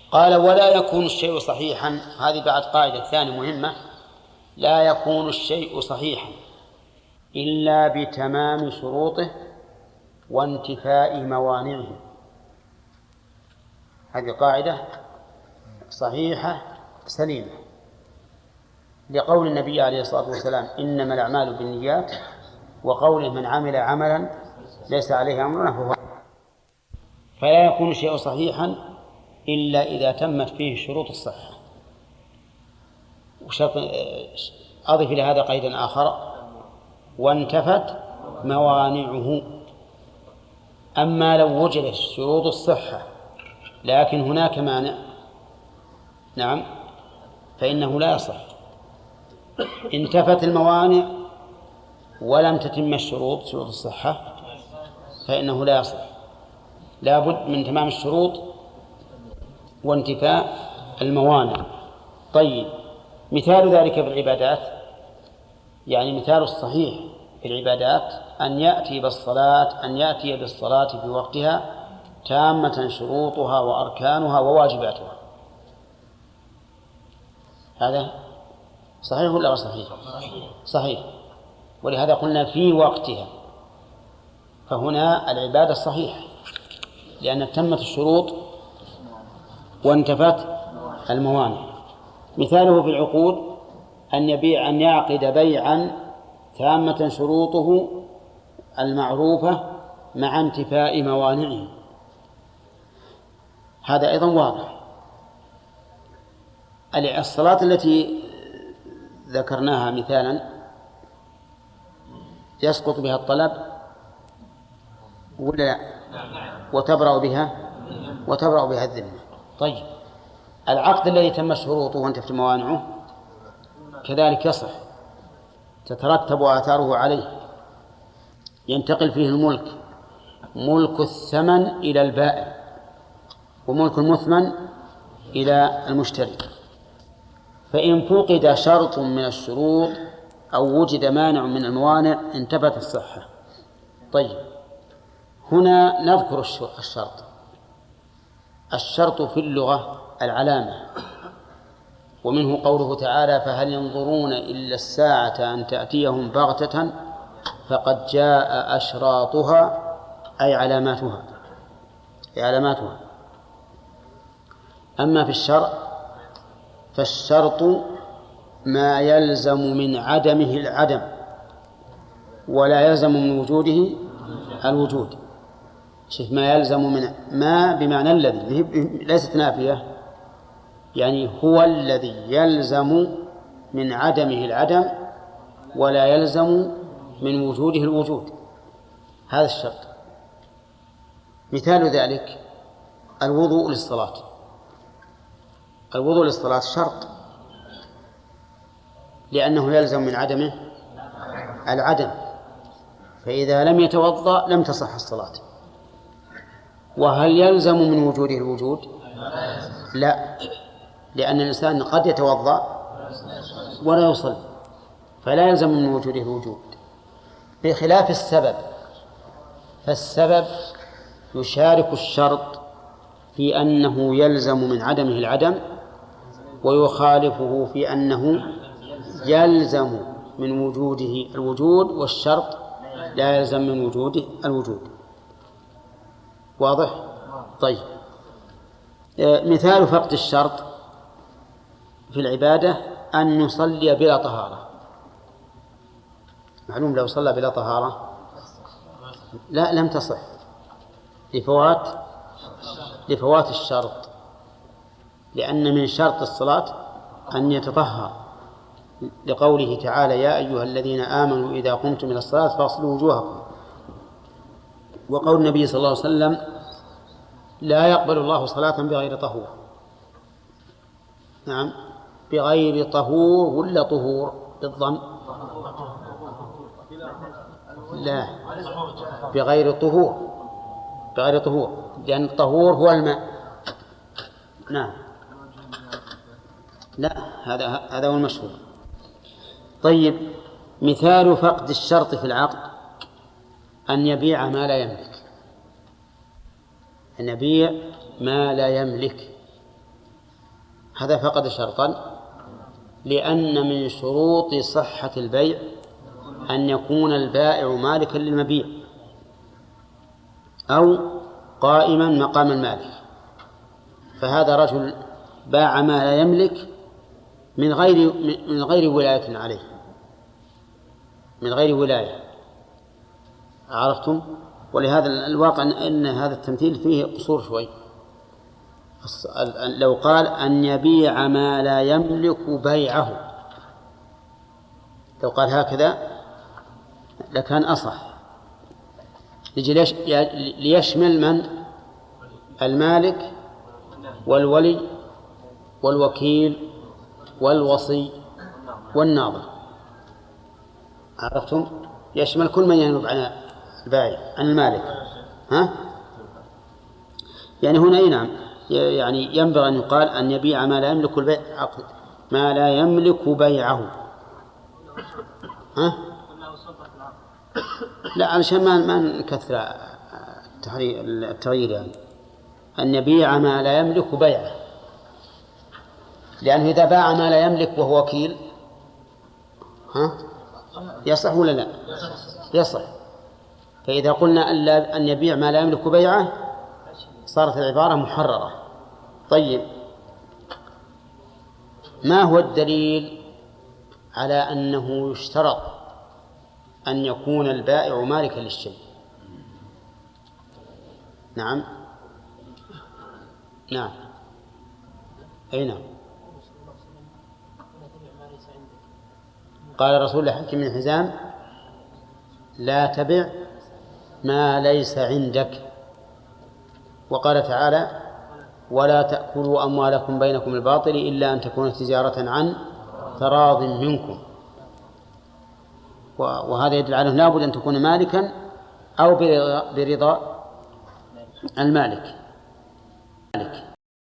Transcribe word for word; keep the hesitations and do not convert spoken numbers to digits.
قال ولا يكون الشيء صحيحا. هذه بعد قاعدة ثانية مهمة: لا يكون الشيء صحيحا إلا بتمام شروطه وانتفاء موانعه. هذه قاعدة صحيحة سليمة، لقول النبي عليه الصلاة والسلام: إنما الأعمال بالنيات، وقوله: من عمل عملا ليس عليه أمرنا فهو. فلا يكون الشيء صحيحا إلا إذا تمت فيه شروط الصحة. أضف إلى هذا قيدا آخر: وانتفت موانعه. أما لو وجدت شروط الصحة لكن هناك مانع، نعم، فإنه لا يصح. انتفت الموانع ولم تتم الشروط شروط الصحة فإنه لا يصح. لا بد من تمام الشروط وانتفاء الموانع. طيب، مثال ذلك في العبادات، يعني مثال الصحيح في العبادات أن يأتي بالصلاة أن يأتي بالصلاة في وقتها تامة شروطها وأركانها وواجباتها. هذا صحيح ولا غير صحيح؟ صحيح. ولهذا قلنا في وقتها، فهنا العبادة صحيحة لأن تمت الشروط وانتفت الموانع. مثاله في العقود أن يبيع أن يعقد بيعا تامة شروطه المعروفة مع انتفاء موانعه. هذا أيضا واضح. الصلاة التي ذكرناها مثالا يسقط بها الطلب ولا لا؟ وتبرأ بها وتبرأ بها الذمة. طيب، العقد الذي تم شروطه وانتفت موانعه كذلك يصح، تترتب آثاره عليه، ينتقل فيه الملك، ملك الثمن إلى البائع وملك المثمن إلى المشتري. فإن فقد شرط من الشروط أو وجد مانع من الموانع انتفت الصحة. طيب، هنا نذكر الشرط. الشرط في اللغة العلامة، ومنه قوله تعالى: فهل ينظرون إلا الساعة أن تأتيهم بغتة فقد جاء أشراطها، أي علاماتها أي علاماتها. أما في الشرع فالشرط ما يلزم من عدمه العدم ولا يلزم من وجوده الوجود. شوف، ما يلزم من ما بمعنى الذي، ليست نافية، يعني هو الذي يلزم من عدمه العدم ولا يلزم من وجوده الوجود. هذا الشرط. مثال ذلك الوضوء للصلاة. الوضوء للصلاة شرط لأنه يلزم من عدمه العدم، فإذا لم يتوضأ لم تصح الصلاة. وهل يلزم من وجوده الوجود؟ لا، لأن الإنسان قد يتوضأ ولا يصلي، فلا يلزم من وجوده الوجود، بخلاف السبب. فالسبب يشارك الشرط في أنه يلزم من عدمه العدم، ويخالفه في أنه يلزم من وجوده الوجود، والشرط لا يلزم من وجوده الوجود. واضح؟ طيب، مثال فقد الشرط في العبادة أن نصلي بلا طهارة. معلوم لو صلى بلا طهارة لا لم تصح لفوات لفوات الشرط، لأن من شرط الصلاة أن يتطهر، لقوله تعالى: يا أيها الذين آمنوا إذا قمتم إلى الصلاة فاغسلوا وجوهكم. وقول النبي صلى الله عليه وسلم: لا يقبل الله صلاة بغير طهور. نعم، بغير طهور ولا طهور بالضم؟ لا، بغير طهور بغير طهور لأن الطهور هو الماء. نعم، لا، هذا هذا هو المشهور. طيب، مثال فقد الشرط في العقد أن يبيع ما لا يملك. أن يبيع ما لا يملك هذا فقد شرطا، لأن من شروط صحة البيع أن يكون البائع مالكا للمبيع أو قائما مقام المالك. فهذا رجل باع ما لا يملك من غير من غير ولاية عليه، من غير ولاية. عرفتم؟ ولهذا الواقع أن هذا التمثيل فيه قصور شوي. لو قال أن يبيع ما لا يملك بيعه، لو قال هكذا لكان أصح، ليشمل من؟ المالك والولي والوكيل والوصي والناظر. عرفتم؟ يشمل كل من ينوب عن البائع عن المالك. ها؟ يعني هنا نعم، يعني ينبغي أن يقال أن يبيع ما لا يملك البيع عقد ما لا يملك بيعه. ها؟ لا، علشان ما ما نكثر التغيير، يعني أن يبيع ما لا يملك بيعه، لأنه إذا باع ما لا يملك وهو وكيل ها يصح ولا لا؟ يصح. فإذا قلنا أن يبيع ما لا يملك بيعه صارت العبارة محررة. طيب، ما هو الدليل على أنه يشترط أن يكون البائع مالكا للشيء؟ نعم نعم أي نعم. قال رسول الله حكيم بن حزام: لا تبع ما ليس عندك. وقال تعالى: ولا تأكلوا أموالكم بينكم بالباطل إلا أن تكون تجارة عن تراض منكم. وهذا يدل على أنه لابد أن تكون مالكا أو برضا المالك.